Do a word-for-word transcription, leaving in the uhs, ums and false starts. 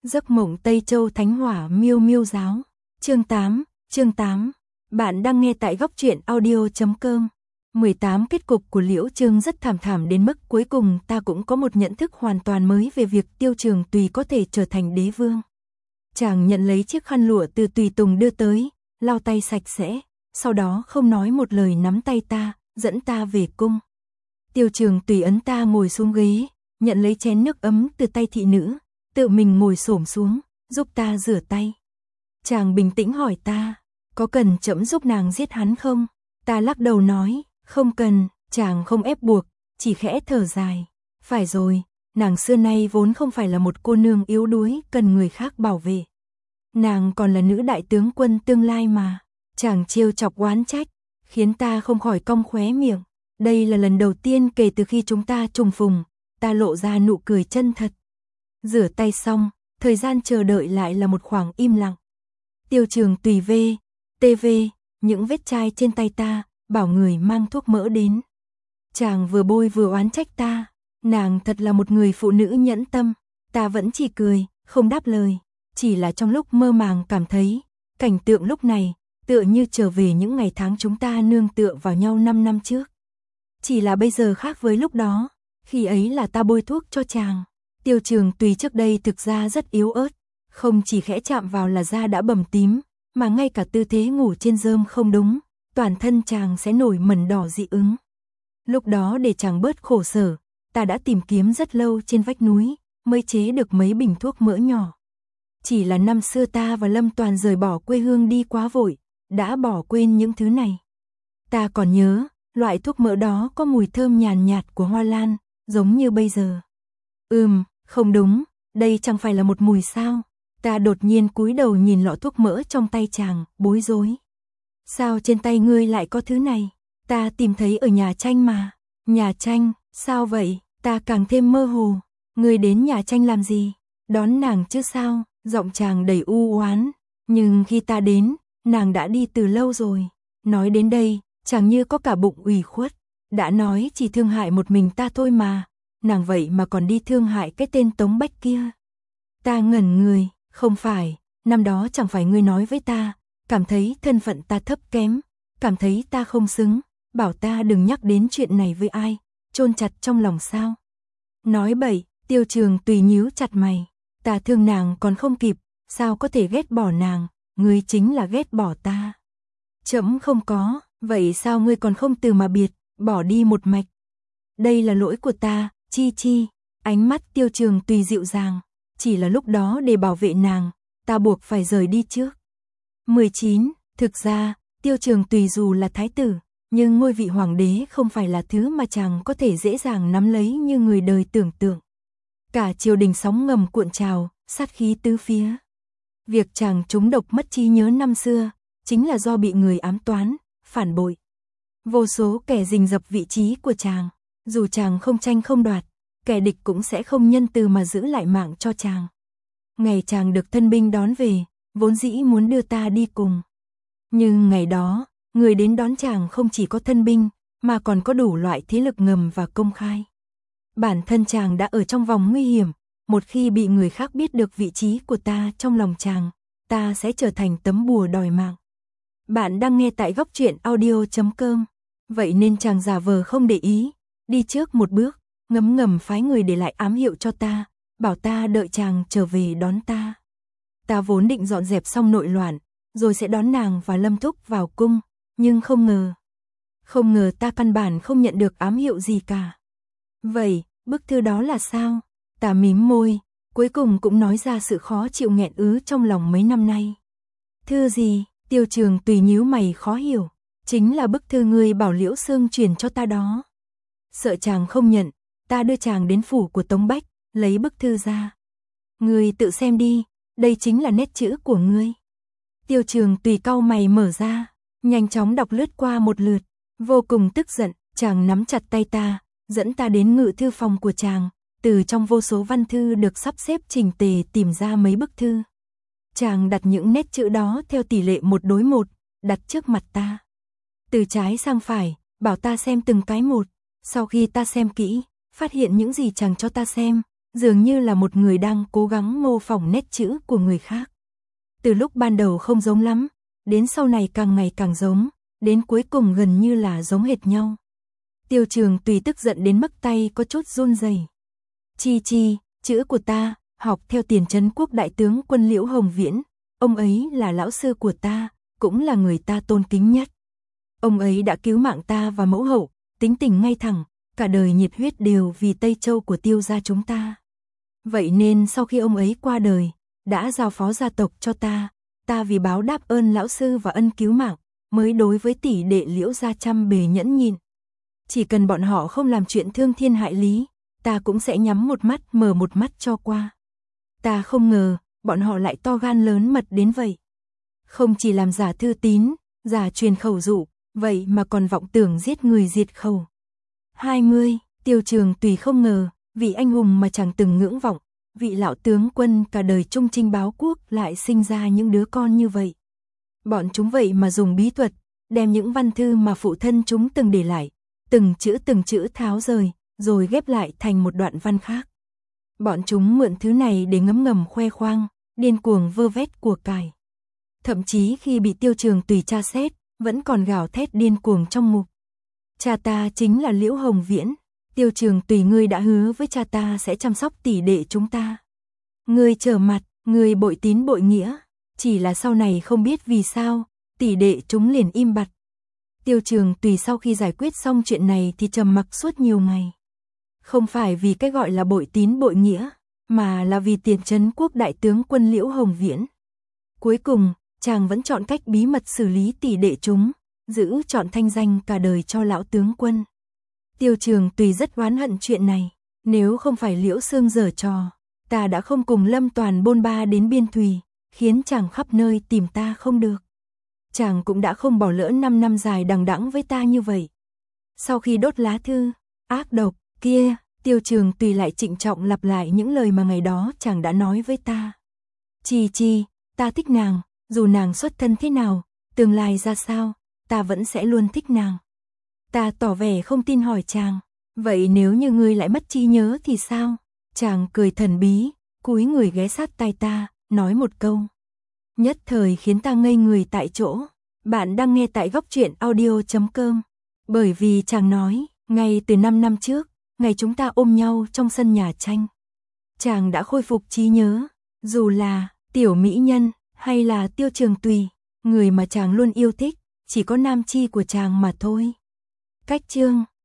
Giấc mộng Tây Châu Thánh Hỏa Miêu Miêu Giáo. Chương tám, chương tám. Bạn đang nghe tại góc truyện audio chấm com. mười tám Kết cục của Liễu Trương rất thảm thảm đến mức cuối cùng ta cũng có một nhận thức hoàn toàn mới về việc Tiêu Trường Tùy có thể trở thành đế vương. Chàng nhận lấy chiếc khăn lụa từ Tùy Tùng đưa tới, lau tay sạch sẽ, sau đó không nói một lời nắm tay ta, dẫn ta về cung. Tiêu Trường Tùy ấn ta ngồi xuống ghế, nhận lấy chén nước ấm từ tay thị nữ, tự mình ngồi xổm xuống, giúp ta rửa tay. Chàng bình tĩnh hỏi ta, có cần trẫm giúp nàng giết hắn không? Ta lắc đầu nói, không cần. Chàng không ép buộc, chỉ khẽ thở dài. Phải rồi, nàng xưa nay vốn không phải là một cô nương yếu đuối cần người khác bảo vệ. Nàng còn là nữ đại tướng quân tương lai mà. Chàng trêu chọc oán trách, khiến ta không khỏi cong khóe miệng. Đây là lần đầu tiên kể từ khi chúng ta trùng phùng, ta lộ ra nụ cười chân thật. Rửa tay xong, thời gian chờ đợi lại là một khoảng im lặng. Tiêu Trường Tùy về, tê vê, những vết chai trên tay ta, bảo người mang thuốc mỡ đến. Chàng vừa bôi vừa oán trách ta, nàng thật là một người phụ nữ nhẫn tâm. Ta vẫn chỉ cười, không đáp lời, chỉ là trong lúc mơ màng cảm thấy, cảnh tượng lúc này, tựa như trở về những ngày tháng chúng ta nương tựa vào nhau năm năm trước. Chỉ là bây giờ khác với lúc đó, khi ấy là ta bôi thuốc cho chàng. Tiêu Trường Tùy trước đây thực ra rất yếu ớt, không chỉ khẽ chạm vào là da đã bầm tím, mà ngay cả tư thế ngủ trên rơm không đúng, toàn thân chàng sẽ nổi mẩn đỏ dị ứng. Lúc đó để chàng bớt khổ sở, ta đã tìm kiếm rất lâu trên vách núi, mới chế được mấy bình thuốc mỡ nhỏ. Chỉ là năm xưa ta và Lâm Toàn rời bỏ quê hương đi quá vội, đã bỏ quên những thứ này. Ta còn nhớ, loại thuốc mỡ đó có mùi thơm nhàn nhạt của hoa lan, giống như bây giờ. Ừm, không đúng, đây chẳng phải là một mùi sao? Ta đột nhiên cúi đầu nhìn lọ thuốc mỡ trong tay chàng, bối rối. Sao trên tay ngươi lại có thứ này? Ta tìm thấy ở nhà tranh mà. Nhà tranh, sao vậy? Ta càng thêm mơ hồ. Ngươi đến nhà tranh làm gì? Đón nàng chứ sao? Giọng chàng đầy u oán. Nhưng khi ta đến, nàng đã đi từ lâu rồi. Nói đến đây, chàng như có cả bụng ủy khuất. Đã nói chỉ thương hại một mình ta thôi mà. Nàng vậy mà còn đi thương hại cái tên Tống Bách kia. Ta ngẩn người, không phải, năm đó chẳng phải ngươi nói với ta, cảm thấy thân phận ta thấp kém, cảm thấy ta không xứng, bảo ta đừng nhắc đến chuyện này với ai, chôn chặt trong lòng sao? Nói bậy. Tiêu Trường Tùy nhíu chặt mày, ta thương nàng còn không kịp, sao có thể ghét bỏ nàng, ngươi chính là ghét bỏ ta. Trẫm không có, vậy sao ngươi còn không từ mà biệt, bỏ đi một mạch? Đây là lỗi của ta, chi chi. Ánh mắt Tiêu Trường Tùy dịu dàng, chỉ là lúc đó để bảo vệ nàng, ta buộc phải rời đi trước. mười chín. Thực ra, Tiêu Trường Tùy dù là thái tử, nhưng ngôi vị hoàng đế không phải là thứ mà chàng có thể dễ dàng nắm lấy như người đời tưởng tượng. Cả triều đình sóng ngầm cuộn trào, sát khí tứ phía. Việc chàng trúng độc mất trí nhớ năm xưa, chính là do bị người ám toán, phản bội. Vô số kẻ rình rập vị trí của chàng, dù chàng không tranh không đoạt, kẻ địch cũng sẽ không nhân từ mà giữ lại mạng cho chàng. Ngày chàng được thân binh đón về, vốn dĩ muốn đưa ta đi cùng. Nhưng ngày đó, người đến đón chàng không chỉ có thân binh, mà còn có đủ loại thế lực ngầm và công khai. Bản thân chàng đã ở trong vòng nguy hiểm, một khi bị người khác biết được vị trí của ta trong lòng chàng, ta sẽ trở thành tấm bùa đòi mạng. Bạn đang nghe tại góc truyện audio chấm com. Vậy nên chàng giả vờ không để ý, đi trước một bước, ngấm ngầm phái người để lại ám hiệu cho ta, bảo ta đợi chàng trở về đón ta. Ta vốn định dọn dẹp xong nội loạn, rồi sẽ đón nàng và Lâm Thúc vào cung, nhưng không ngờ. Không ngờ ta căn bản không nhận được ám hiệu gì cả. Vậy, bức thư đó là sao? Ta mím môi, cuối cùng cũng nói ra sự khó chịu nghẹn ứ trong lòng mấy năm nay. Thư gì? Tiêu Trường Tùy nhíu mày khó hiểu. Chính là bức thư ngươi bảo Liễu Sương truyền cho ta đó. Sợ chàng không nhận, ta đưa chàng đến phủ của Tống Bách, lấy bức thư ra. Ngươi tự xem đi, đây chính là nét chữ của ngươi. Tiêu Trường Tùy cau mày mở ra, nhanh chóng đọc lướt qua một lượt, vô cùng tức giận, chàng nắm chặt tay ta, dẫn ta đến ngự thư phòng của chàng, từ trong vô số văn thư được sắp xếp chỉnh tề tìm ra mấy bức thư. Chàng đặt những nét chữ đó theo tỷ lệ một đối một, đặt trước mặt ta. Từ trái sang phải, bảo ta xem từng cái một, sau khi ta xem kỹ, phát hiện những gì chàng cho ta xem, dường như là một người đang cố gắng mô phỏng nét chữ của người khác. Từ lúc ban đầu không giống lắm, đến sau này càng ngày càng giống, đến cuối cùng gần như là giống hệt nhau. Tiêu Trường Tùy tức giận đến mức tay có chút run rẩy. Chi chi, chữ của ta, học theo Tiền Trấn Quốc đại tướng quân Liễu Hồng Viễn, ông ấy là lão sư của ta, cũng là người ta tôn kính nhất. Ông ấy đã cứu mạng ta và mẫu hậu, tính tình ngay thẳng, cả đời nhiệt huyết đều vì Tây Châu của Tiêu gia chúng ta. Vậy nên sau khi ông ấy qua đời, đã giao phó gia tộc cho ta, ta vì báo đáp ơn lão sư và ân cứu mạng, mới đối với tỷ đệ Liễu gia trăm bề nhẫn nhịn. Chỉ cần bọn họ không làm chuyện thương thiên hại lý, ta cũng sẽ nhắm một mắt mở một mắt cho qua. Ta không ngờ, bọn họ lại to gan lớn mật đến vậy. Không chỉ làm giả thư tín, giả truyền khẩu dụ, vậy mà còn vọng tưởng giết người diệt khẩu. hai mươi, Tiêu Trường Tùy không ngờ, vị anh hùng mà chẳng từng ngưỡng vọng, vị lão tướng quân cả đời trung trinh báo quốc lại sinh ra những đứa con như vậy. Bọn chúng vậy mà dùng bí thuật, đem những văn thư mà phụ thân chúng từng để lại, từng chữ từng chữ tháo rời, rồi ghép lại thành một đoạn văn khác. Bọn chúng mượn thứ này để ngấm ngầm khoe khoang, điên cuồng vơ vét của cải. Thậm chí khi bị Tiêu Trường Tùy tra xét, vẫn còn gào thét điên cuồng trong mục. Cha ta chính là Liễu Hồng Viễn, Tiêu Trường Tùy ngươi đã hứa với cha ta sẽ chăm sóc tỷ đệ chúng ta. Ngươi trở mặt, ngươi bội tín bội nghĩa, chỉ là sau này không biết vì sao, tỷ đệ chúng liền im bặt. Tiêu Trường Tùy sau khi giải quyết xong chuyện này thì trầm mặc suốt nhiều ngày. Không phải vì cái gọi là bội tín bội nghĩa, mà là vì Tiền Trấn Quốc đại tướng quân Liễu Hồng Viễn. Cuối cùng, chàng vẫn chọn cách bí mật xử lý tỷ đệ chúng, giữ trọn thanh danh cả đời cho lão tướng quân. Tiêu Trường Tùy rất oán hận chuyện này, nếu không phải Liễu Sương giở trò, ta đã không cùng Lâm Toàn bôn ba đến biên thùy, khiến chàng khắp nơi tìm ta không được. Chàng cũng đã không bỏ lỡ năm năm dài đằng đẵng với ta như vậy. Sau khi đốt lá thư, ác độc, kia, Tiêu Trường Tùy lại trịnh trọng lặp lại những lời mà ngày đó chàng đã nói với ta. Chi chi, ta thích nàng, dù nàng xuất thân thế nào, tương lai ra sao, ta vẫn sẽ luôn thích nàng. Ta tỏ vẻ không tin hỏi chàng, vậy nếu như ngươi lại mất trí nhớ thì sao? Chàng cười thần bí, cúi người ghé sát tai ta, nói một câu. Nhất thời khiến ta ngây người tại chỗ. Bạn đang nghe tại góc truyện audio chấm com. Bởi vì chàng nói, ngay từ năm năm trước, ngày chúng ta ôm nhau trong sân nhà tranh, chàng đã khôi phục trí nhớ, dù là tiểu mỹ nhân hay là Tiêu Trường Tùy, người mà chàng luôn yêu thích, chỉ có nam chi của chàng mà thôi. Cách chương